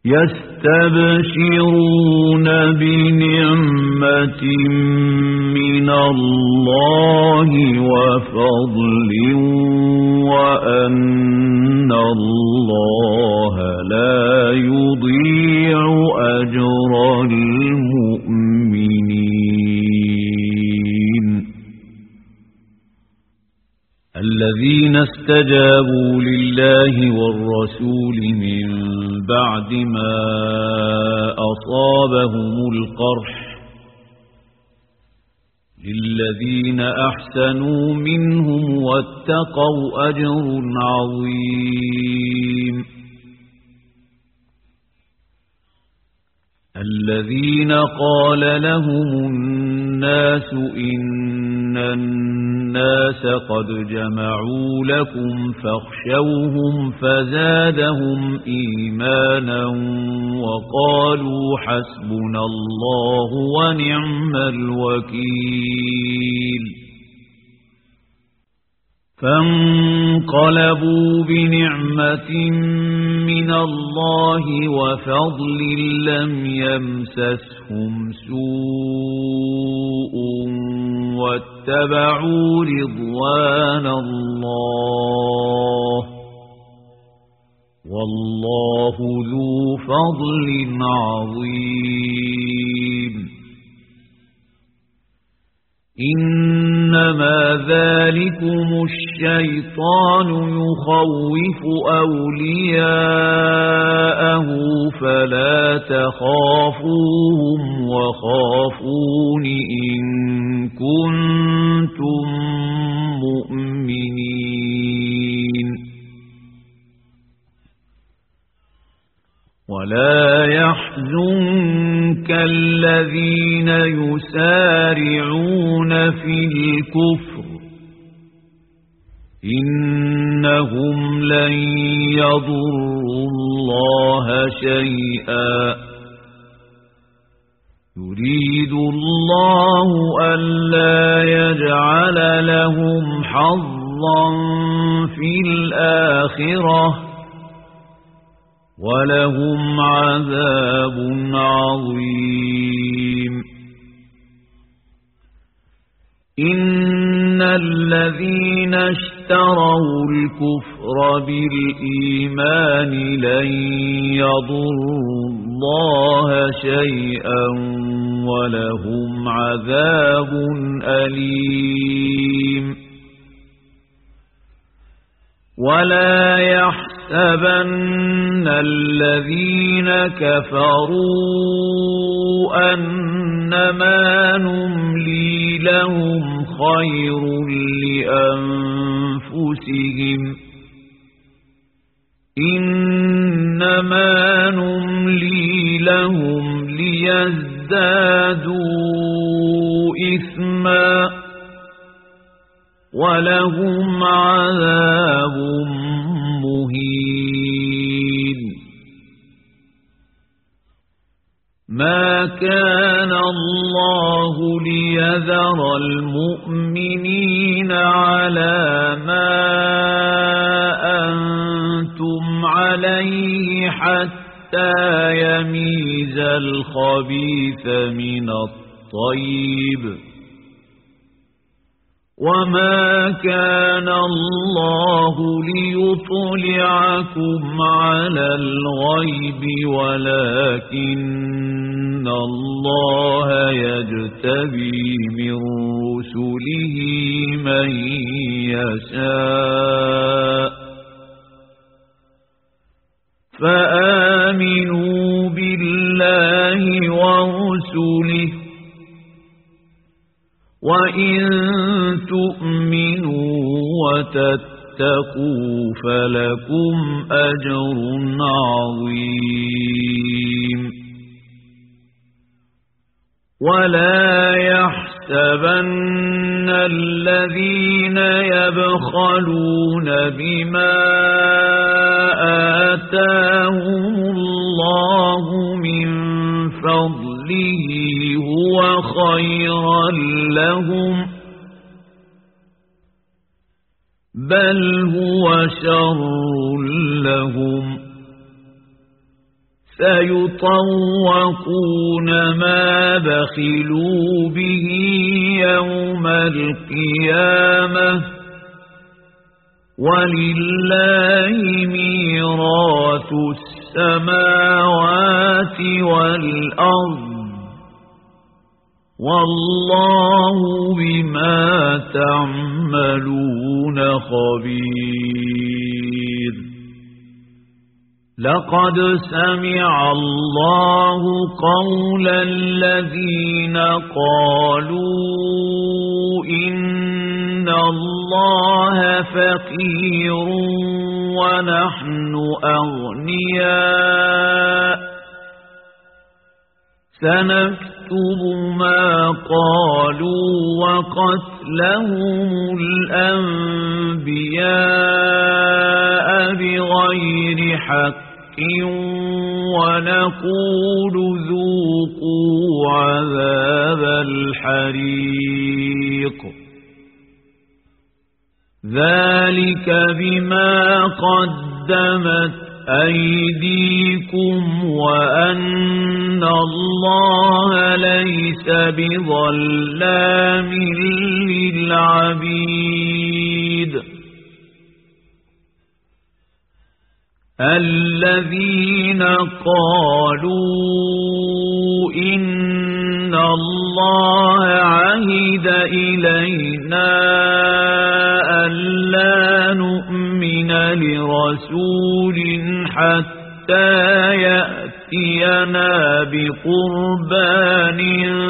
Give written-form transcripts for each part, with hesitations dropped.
يستبشرون بنعمة من الله وفضل وأن الله لا يضيع أجر المؤمنين الذين استجابوا لله والرسول من بعد ما أصابهم القرح للذين أحسنوا منهم واتقوا أجر عظيم الذين قال لهم الناس إن الناس قد جمعوا لكم فاخشوهم فزادهم إيمانا وقالوا حسبنا الله ونعم الوكيل فانقلبوا بنعمة من الله وفضل لم يمسسهم سوء واتبعوا رضوان الله والله ذو فضل عظيم إنما ذلكم الشيطان يخوف أولياءه فلا تخافوهم وخافون إن كنتم مؤمنين ولا يحزنك الذين يسارعون في الكفر إنهم لن يضروا الله شيئا يريد الله ألا يجعل لهم حظا في الآخرة ولهم عذاب عظيم إن الذين اشتروا الكفر بالإيمان لن يضروا الله شيئا ولهم عذاب أليم ولا يحسبن الذين كفروا أنما نملي لهم خير لأنفسهم إنما نملي لهم ليزدادوا إثما ولهم عذاب مهين ما كان الله ليذر المؤمنين على ما أنتم عليه حتى يميز الخبيث من الطيب وما كان الله ليطلعكم على الغيب ولكن الله يجتبي من رسله من يشاء فآمنوا بالله ورسله وإن تؤمنوا وتتقوا فلكم أجر عظيم ولا يحسبن الذين يبخلون بما آتاهم الله من فضله هو خيرا لهم بل هو شر لهم سيطوقون ما بخلوا به يوم القيامة ولله ميراث السماوات والأرض والله بما تعملون خبير. لقد سمع الله قول الذين قالوا إن الله فقير ونحن أغنياء سنكتب ما قالوا وقتلهم الأنبياء بغير حق ونقول ذوقوا عذاب الحريق ذلك بما قدمت أيديكم وأن الله ليس بظلام للعبيد. الذين قالوا إن الله عهد إلينا ألا نؤمن لرسول حتى يأتينا بقربان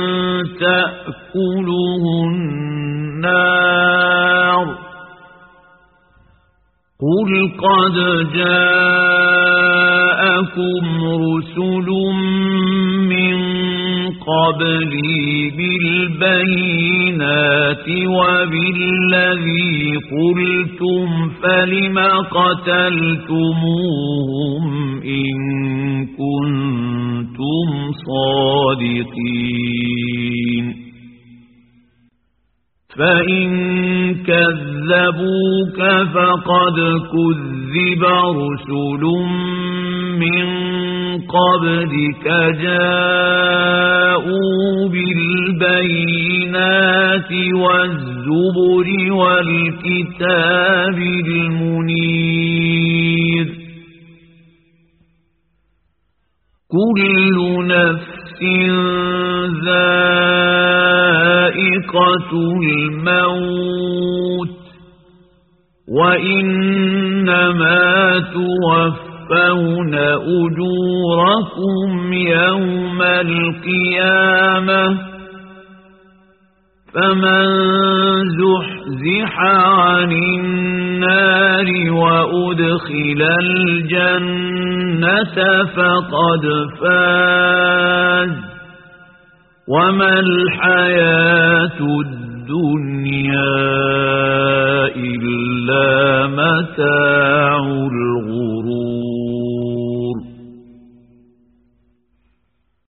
تأكله النار قل قد جاءكم رسل من قبلي بالبينات وبالذي قلتم فلم قتلتموهم إن كنتم صادقين فإن كذبوك فقد كذب رسل من قبلك جاءوا بالبينات والزبر والكتاب المنير كل نفس ذائقة الموت وإنما توفون أجوركم يوم القيامة فمن زحزح عن النار وأدخل الجنة فقد فاز وما الحياة الدنيا إلا متاع